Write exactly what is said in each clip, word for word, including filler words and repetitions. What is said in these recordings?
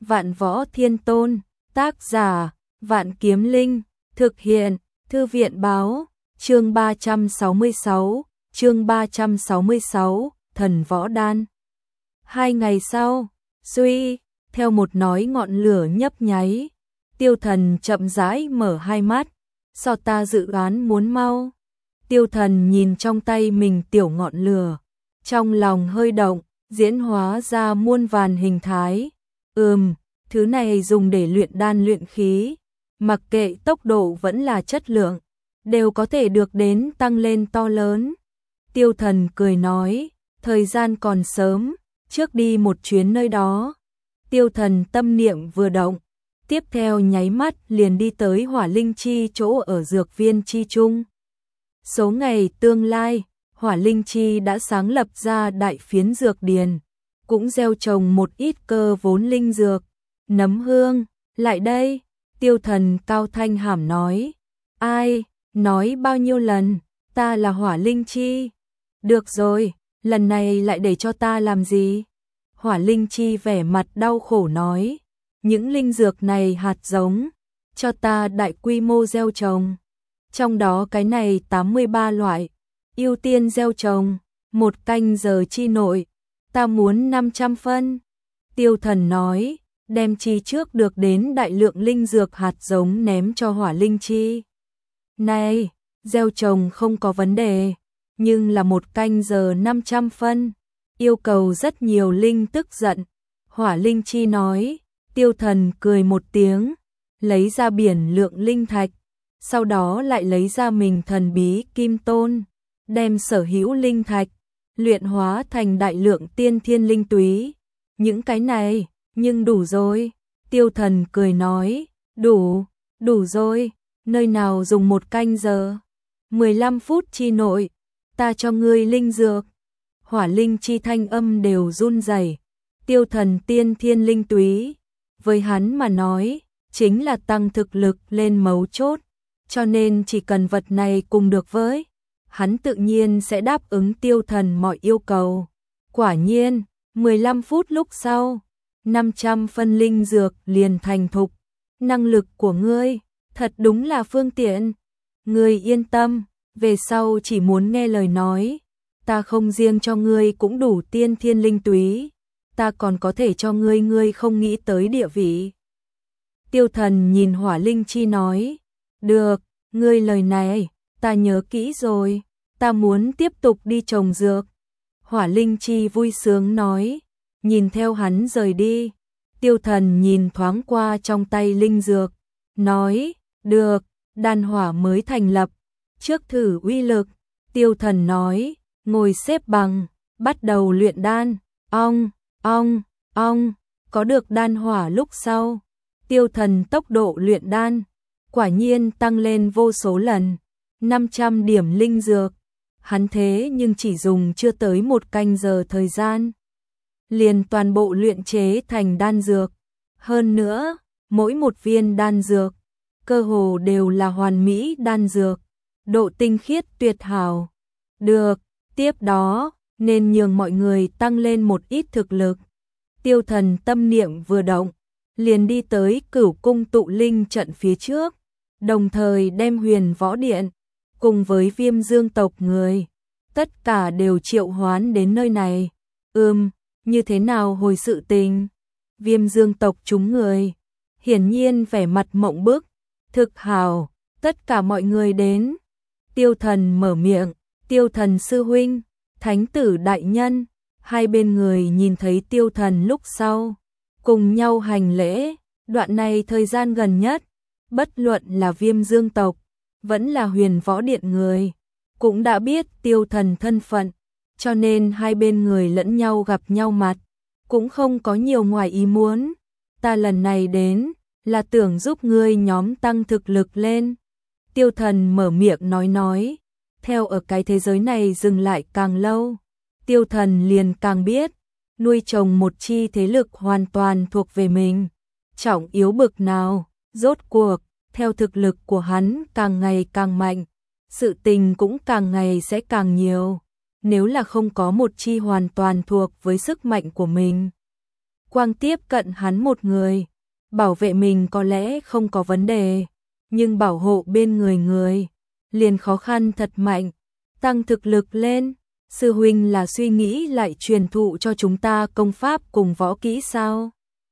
Vạn Võ Thiên Tôn, tác giả, Vạn Kiếm Linh, thực hiện, Thư viện báo, chương ba trăm sáu mươi sáu, chương ba trăm sáu mươi sáu, Thần Võ Đan. Hai ngày sau, suy, theo một nói ngọn lửa nhấp nháy, Tiêu Thần chậm rãi mở hai mắt, so ta dự đoán muốn mau. Tiêu Thần nhìn trong tay mình tiểu ngọn lửa, trong lòng hơi động, diễn hóa ra muôn vàn hình thái. Ừm, thứ này dùng để luyện đan luyện khí, mặc kệ tốc độ vẫn là chất lượng, đều có thể được đến tăng lên to lớn. Tiêu Thần cười nói, thời gian còn sớm, trước đi một chuyến nơi đó. Tiêu Thần tâm niệm vừa động, tiếp theo nháy mắt liền đi tới Hỏa Linh Chi chỗ ở dược viên chi trung. Số ngày tương lai, Hỏa Linh Chi đã sáng lập ra đại phiến dược điền, cũng gieo trồng một ít cơ vốn linh dược. Nấm hương, lại đây, Tiêu Thần cao thanh hàm nói. Ai, nói bao nhiêu lần, ta là Hỏa Linh Chi. Được rồi, lần này lại để cho ta làm gì? Hỏa Linh Chi vẻ mặt đau khổ nói. Những linh dược này hạt giống, cho ta đại quy mô gieo trồng. Trong đó cái này tám mươi ba loại, ưu tiên gieo trồng, một canh giờ chi nội, ta muốn năm trăm phân. Tiêu Thần nói, đem chi trước được đến đại lượng linh dược hạt giống ném cho Hỏa Linh Chi. Này, gieo trồng không có vấn đề, nhưng là một canh giờ năm trăm phân, yêu cầu rất nhiều linh tức giận. Hỏa Linh Chi nói. Tiêu Thần cười một tiếng, lấy ra biển lượng linh thạch, sau đó lại lấy ra mình thần bí kim tôn, đem sở hữu linh thạch luyện hóa thành đại lượng tiên thiên linh túy. Những cái này, nhưng đủ rồi. Tiêu Thần cười nói, đủ, đủ rồi, nơi nào dùng một canh giờ, mười lăm phút chi nội, ta cho ngươi linh dược. Hỏa Linh Chi thanh âm đều run rẩy. Tiêu Thần tiên thiên linh túy, với hắn mà nói, chính là tăng thực lực lên mấu chốt, cho nên chỉ cần vật này cùng được với, hắn tự nhiên sẽ đáp ứng Tiêu Thần mọi yêu cầu. Quả nhiên, mười lăm phút lúc sau, năm trăm phân linh dược liền thành thục. Năng lực của ngươi, thật đúng là phương tiện. Ngươi yên tâm, về sau chỉ muốn nghe lời nói, ta không riêng cho ngươi cũng đủ tiên thiên linh túy, ta còn có thể cho ngươi ngươi không nghĩ tới địa vị. Tiêu Thần nhìn Hỏa Linh Chi nói, được, ngươi lời này, ta nhớ kỹ rồi, ta muốn tiếp tục đi trồng dược. Hỏa Linh Chi vui sướng nói, nhìn theo hắn rời đi. Tiêu Thần nhìn thoáng qua trong tay linh dược, nói, được, đan hỏa mới thành lập, trước thử uy lực. Tiêu Thần nói, ngồi xếp bằng, bắt đầu luyện đan. Ong, ong, ong, có được đan hỏa lúc sau, Tiêu Thần tốc độ luyện đan quả nhiên tăng lên vô số lần. Năm trăm điểm linh dược, hắn thế nhưng chỉ dùng chưa tới một canh giờ thời gian, liền toàn bộ luyện chế thành đan dược. Hơn nữa, mỗi một viên đan dược, cơ hồ đều là hoàn mỹ đan dược, độ tinh khiết tuyệt hảo. Được, tiếp đó, nên nhường mọi người tăng lên một ít thực lực. Tiêu Thần tâm niệm vừa động, liền đi tới Cửu Cung tụ linh trận phía trước, đồng thời đem Huyền Võ Điện, cùng với Viêm Dương tộc người, tất cả đều triệu hoán đến nơi này. Ừm, như thế nào hồi sự tình? Viêm Dương tộc chúng người, hiển nhiên vẻ mặt mộng bức. Thực hào, tất cả mọi người đến. Tiêu Thần mở miệng, Tiêu Thần sư huynh, Thánh tử đại nhân. Hai bên người nhìn thấy Tiêu Thần lúc sau, cùng nhau hành lễ. Đoạn này thời gian gần nhất, bất luận là Viêm Dương tộc, vẫn là Huyền Võ Điện người, cũng đã biết Tiêu Thần thân phận, cho nên hai bên người lẫn nhau gặp nhau mặt, cũng không có nhiều ngoài ý muốn. Ta lần này đến, là tưởng giúp ngươi nhóm tăng thực lực lên. Tiêu Thần mở miệng nói nói, theo ở cái thế giới này dừng lại càng lâu, Tiêu Thần liền càng biết, nuôi trồng một chi thế lực hoàn toàn thuộc về mình, trọng yếu bực nào. Rốt cuộc, theo thực lực của hắn càng ngày càng mạnh, sự tình cũng càng ngày sẽ càng nhiều. Nếu là không có một chi hoàn toàn thuộc với sức mạnh của mình, quang tiếp cận hắn một người, bảo vệ mình có lẽ không có vấn đề, nhưng bảo hộ bên người người, liền khó khăn thật mạnh, tăng thực lực lên. Sư huynh là suy nghĩ lại truyền thụ cho chúng ta công pháp cùng võ kỹ sao?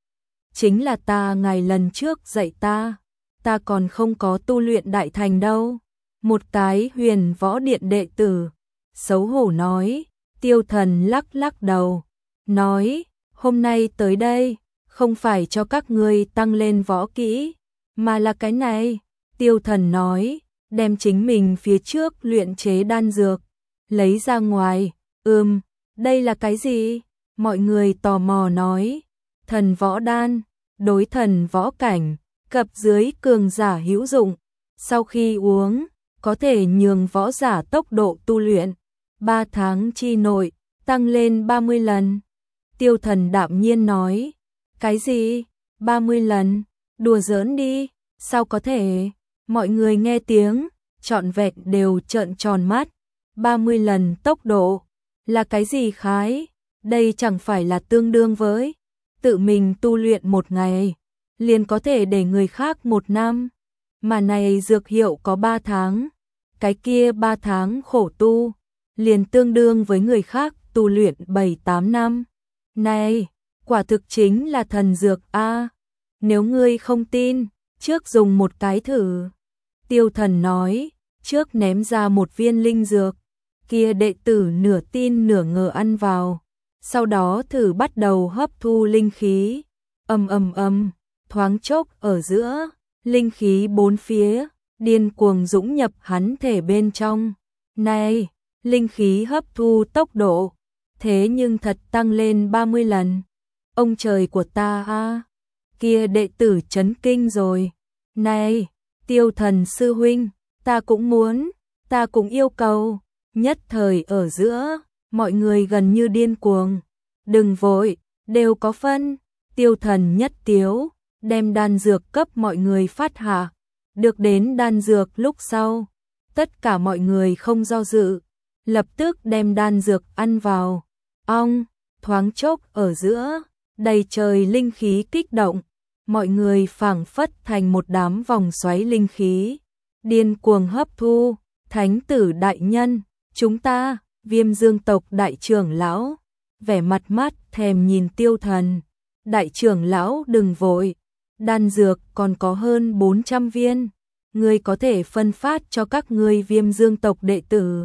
Chính là ta ngài lần trước dạy ta, ta còn không có tu luyện đại thành đâu. Một cái Huyền Võ Điện đệ tử, xấu hổ nói. Tiêu Thần lắc lắc đầu, nói, hôm nay tới đây, không phải cho các ngươi tăng lên võ kỹ, mà là cái này. Tiêu Thần nói, đem chính mình phía trước luyện chế đan dược, lấy ra ngoài. Ừm, đây là cái gì? Mọi người tò mò nói, thần võ đan, đối thần võ cảnh, cập dưới cường giả hữu dụng, sau khi uống, có thể nhường võ giả tốc độ tu luyện, ba tháng chi nội, tăng lên ba mươi lần. Tiêu Thần đạm nhiên nói, cái gì? ba mươi lần? Đùa giỡn đi, sao có thể? Mọi người nghe tiếng, trọn vẹn đều trợn tròn mắt, ba mươi lần tốc độ, là cái gì khái? Đây chẳng phải là tương đương với tự mình tu luyện một ngày, liền có thể để người khác một năm, mà này dược hiệu có ba tháng, cái kia ba tháng khổ tu, liền tương đương với người khác tu luyện bảy tám năm. Này, quả thực chính là thần dược a. Nếu ngươi không tin, trước dùng một cái thử. Tiêu Thần nói, trước ném ra một viên linh dược, kia đệ tử nửa tin nửa ngờ ăn vào, sau đó thử bắt đầu hấp thu linh khí. Ầm ầm ầm, thoáng chốc ở giữa, linh khí bốn phía điên cuồng dũng nhập hắn thể bên trong. Này, linh khí hấp thu tốc độ, thế nhưng thật tăng lên ba mươi lần. Ông trời của ta a, kia đệ tử chấn kinh rồi. Này, Tiêu Thần sư huynh, ta cũng muốn, ta cũng yêu cầu. Nhất thời ở giữa, mọi người gần như điên cuồng. Đừng vội, đều có phân. Tiêu Thần nhất tiếu, đem đan dược cấp mọi người phát hạ. Được đến đan dược lúc sau, tất cả mọi người không do dự, lập tức đem đan dược ăn vào. Ong, thoáng chốc ở giữa, đầy trời linh khí kích động, mọi người phảng phất thành một đám vòng xoáy linh khí, điên cuồng hấp thu. Thánh tử đại nhân, chúng ta, Viêm Dương tộc đại trưởng lão, vẻ mặt mắt thèm nhìn Tiêu Thần. Đại trưởng lão đừng vội, đan dược còn có hơn bốn trăm viên, ngươi có thể phân phát cho các ngươi Viêm Dương tộc đệ tử.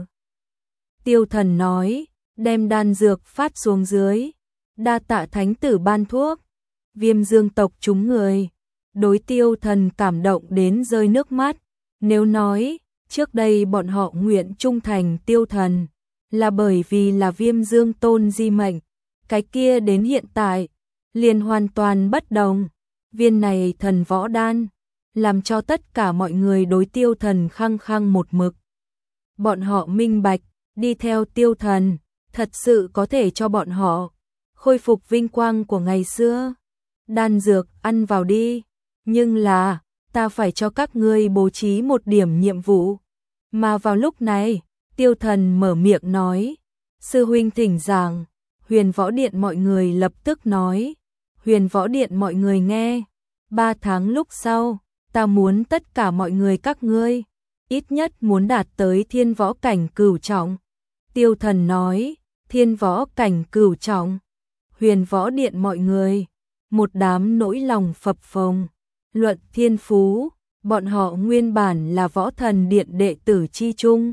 Tiêu Thần nói, đem đan dược phát xuống dưới, đa tạ thánh tử ban thuốc. Viêm Dương tộc chúng người, đối Tiêu Thần cảm động đến rơi nước mắt. Nếu nói, trước đây bọn họ nguyện trung thành Tiêu Thần, là bởi vì là Viêm Dương tôn di mệnh, cái kia đến hiện tại, liền hoàn toàn bất đồng. Viên này thần võ đan, làm cho tất cả mọi người đối Tiêu Thần khăng khăng một mực. Bọn họ minh bạch, đi theo Tiêu Thần, thật sự có thể cho bọn họ khôi phục vinh quang của ngày xưa. Đan dược ăn vào đi, nhưng là, ta phải cho các ngươi bố trí một điểm nhiệm vụ. Mà vào lúc này, Tiêu Thần mở miệng nói, sư huynh thỉnh giảng. Huyền Võ Điện mọi người lập tức nói, Huyền Võ Điện mọi người nghe, ba tháng lúc sau, ta muốn tất cả mọi người các ngươi, ít nhất muốn đạt tới thiên võ cảnh cửu trọng. Tiêu Thần nói, thiên võ cảnh cửu trọng. Huyền Võ Điện mọi người, một đám nỗi lòng phập phồng. Luận thiên phú, bọn họ nguyên bản là Võ Thần Điện đệ tử chi chung.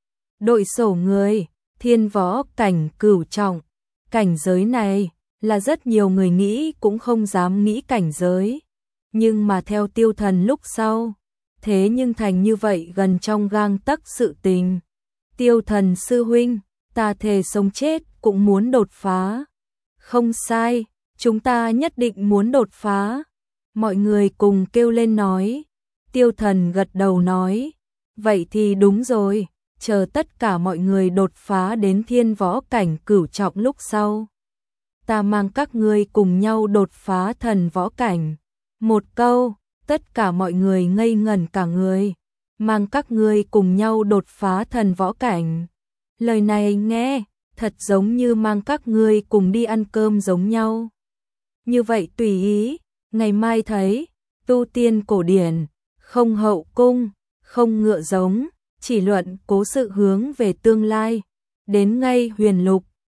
Đội sổ người, thiên võ cảnh cửu trọng. Cảnh giới này, là rất nhiều người nghĩ cũng không dám nghĩ cảnh giới. Nhưng mà theo Tiêu Thần lúc sau, thế nhưng thành như vậy gần trong gang tấc sự tình. Tiêu Thần sư huynh, ta thề sống chết cũng muốn đột phá. Không sai, chúng ta nhất định muốn đột phá. Mọi người cùng kêu lên nói. Tiêu Thần gật đầu nói, vậy thì đúng rồi, chờ tất cả mọi người đột phá đến thiên võ cảnh cửu trọng lúc sau. Ta mang các ngươi cùng nhau đột phá thần võ cảnh. Một câu, tất cả mọi người ngây ngẩn cả người. Mang các ngươi cùng nhau đột phá thần võ cảnh. Lời này nghe, thật giống như mang các ngươi cùng đi ăn cơm giống nhau. Như vậy tùy ý, ngày mai thấy, tu tiên cổ điển, không hậu cung, không ngựa giống, chỉ luận cố sự hướng về tương lai, đến ngay huyền lục,